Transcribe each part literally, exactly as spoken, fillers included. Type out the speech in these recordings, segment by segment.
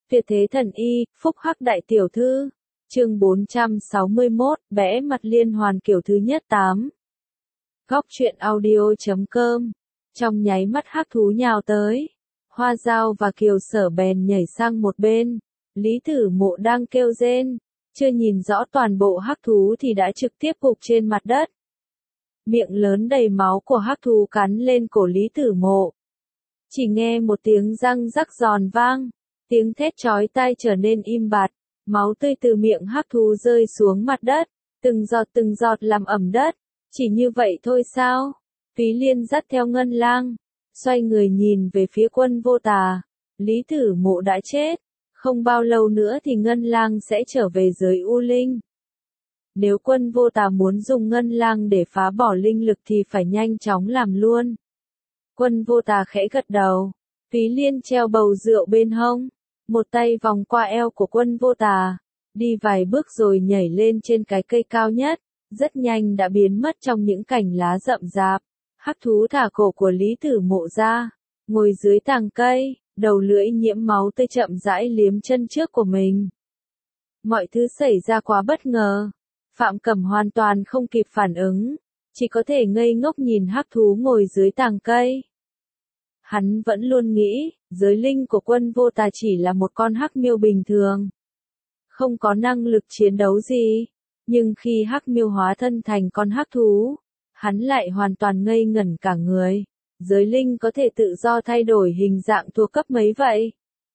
Tuyệt thế thần y, phúc hắc đại tiểu thư. Chương bốn trăm sáu mươi mốt, vẽ mặt liên hoàn kiểu thứ nhất tám. Góc truyện audio chấm com. Trong nháy mắt hắc thú nhào tới. Hoa Dao và Kiều Sở bèn nhảy sang một bên. Lý Tử Mộ đang kêu rên. Chưa nhìn rõ toàn bộ hắc thú thì đã trực tiếp gục trên mặt đất. Miệng lớn đầy máu của hắc thú cắn lên cổ Lý Tử Mộ. Chỉ nghe một tiếng răng rắc giòn vang. Tiếng thét chói tai trở nên im bặt. Máu tươi từ miệng hắc thú rơi xuống mặt đất. Từng giọt từng giọt làm ẩm đất. Chỉ như vậy thôi sao? Túy Liên dắt theo Ngân Lang. Xoay người nhìn về phía Quân Vô Tà. Lý Tử Mộ đã chết. Không bao lâu nữa thì Ngân Lang sẽ trở về giới U Linh. Nếu Quân Vô Tà muốn dùng Ngân Lang để phá bỏ linh lực thì phải nhanh chóng làm luôn. Quân Vô Tà khẽ gật đầu. Túy Liên treo bầu rượu bên hông. Một tay vòng qua eo của Quân Vô Tà. Đi vài bước rồi nhảy lên trên cái cây cao nhất. Rất nhanh đã biến mất trong những cành lá rậm rạp. Hắc thú thả cổ của Lý Tử Mộ ra. Ngồi dưới tàng cây. Đầu lưỡi nhiễm máu tươi chậm rãi liếm chân trước của mình. Mọi thứ xảy ra quá bất ngờ. Phạm Cẩm hoàn toàn không kịp phản ứng. Chỉ có thể ngây ngốc nhìn hắc thú ngồi dưới tàng cây. Hắn vẫn luôn nghĩ, giới linh của Quân Vô Tà chỉ là một con hắc miêu bình thường. Không có năng lực chiến đấu gì. Nhưng khi hắc miêu hóa thân thành con hắc thú, hắn lại hoàn toàn ngây ngẩn cả người. Giới linh có thể tự do thay đổi hình dạng thuộc cấp mấy vậy?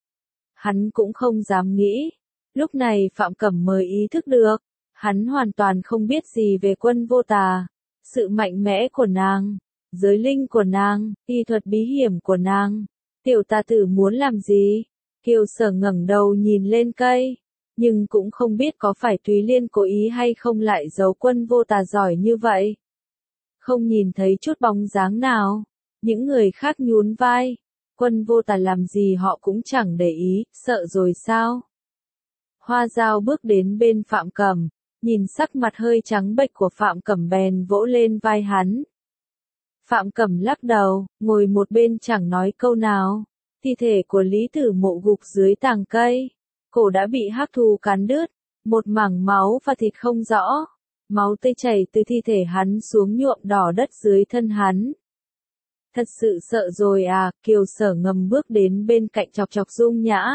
Hắn cũng không dám nghĩ. Lúc này Phạm Cẩm mới ý thức được. Hắn hoàn toàn không biết gì về Quân Vô Tà. Sự mạnh mẽ của nàng. Giới linh của nàng, y thuật bí hiểm của nàng. Tiểu tà tử muốn làm gì? Kiều Sở ngẩng đầu nhìn lên cây. Nhưng cũng không biết có phải Túy Liên cố ý hay không lại giấu Quân Vô Tà giỏi như vậy. Không nhìn thấy chút bóng dáng nào. Những người khác nhún vai. Quân Vô Tà làm gì họ cũng chẳng để ý, sợ rồi sao? Hoa Dao bước đến bên Phạm Cẩm. Nhìn sắc mặt hơi trắng bệch của Phạm Cẩm bèn vỗ lên vai hắn. Phạm Cẩm lắc đầu, ngồi một bên chẳng nói câu nào. Thi thể của Lý Tử Mộ gục dưới tàng cây. Cổ đã bị hắc thú cắn đứt. Một mảng máu và thịt không rõ. Máu tươi chảy từ thi thể hắn xuống nhuộm đỏ đất dưới thân hắn. Thật sự sợ rồi à, Kiều Sở ngầm bước đến bên cạnh chọc chọc Dung Nhã.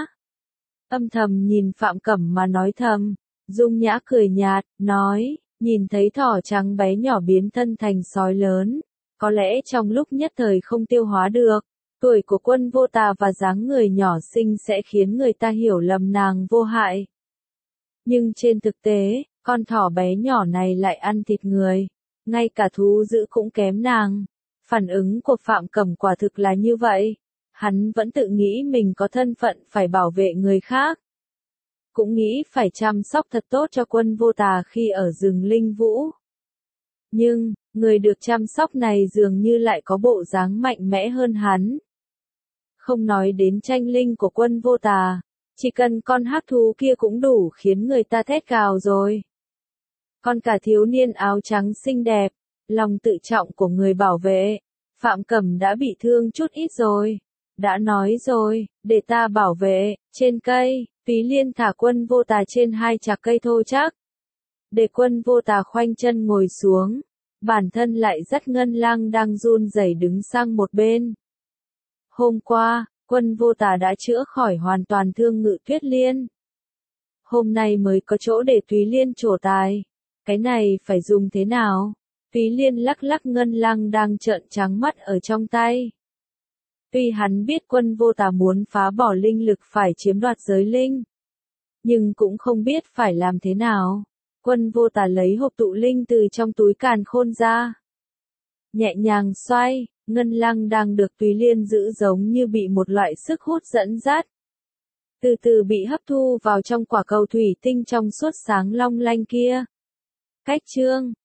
Âm thầm nhìn Phạm Cẩm mà nói thầm. Dung Nhã cười nhạt, nói, nhìn thấy thỏ trắng bé nhỏ biến thân thành sói lớn. Có lẽ trong lúc nhất thời không tiêu hóa được, tuổi của Quân Vô Tà và dáng người nhỏ xinh sẽ khiến người ta hiểu lầm nàng vô hại. Nhưng trên thực tế, con thỏ bé nhỏ này lại ăn thịt người. Ngay cả thú dữ cũng kém nàng. Phản ứng của Phạm Cẩm quả thực là như vậy. Hắn vẫn tự nghĩ mình có thân phận phải bảo vệ người khác. Cũng nghĩ phải chăm sóc thật tốt cho Quân Vô Tà khi ở rừng Linh Vũ. Nhưng, người được chăm sóc này dường như lại có bộ dáng mạnh mẽ hơn hắn. Không nói đến tranh linh của Quân Vô Tà, chỉ cần con hắc thú kia cũng đủ khiến người ta thét gào rồi. Còn cả thiếu niên áo trắng xinh đẹp, lòng tự trọng của người bảo vệ, Phạm Cẩm đã bị thương chút ít rồi. Đã nói rồi, để ta bảo vệ, trên cây, Túy Liên thả Quân Vô Tà trên hai chạc cây thô chắc. Để Quân Vô Tà khoanh chân ngồi xuống, bản thân lại dắt Ngân Lang đang run rẩy đứng sang một bên. Hôm qua, Quân Vô Tà đã chữa khỏi hoàn toàn thương Ngự Tuyết Liên. Hôm nay mới có chỗ để Túy Liên trổ tài. Cái này phải dùng thế nào? Túy Liên lắc lắc Ngân Lang đang trợn trắng mắt ở trong tay. Tuy hắn biết Quân Vô Tà muốn phá bỏ linh lực phải chiếm đoạt giới linh. Nhưng cũng không biết phải làm thế nào. Quân Vô Tà lấy hộp tụ linh từ trong túi càn khôn ra. Nhẹ nhàng xoay, Ngân Lang đang được Túy Liên giữ giống như bị một loại sức hút dẫn dắt. Từ từ bị hấp thu vào trong quả cầu thủy tinh trong suốt sáng long lanh kia. Cách chương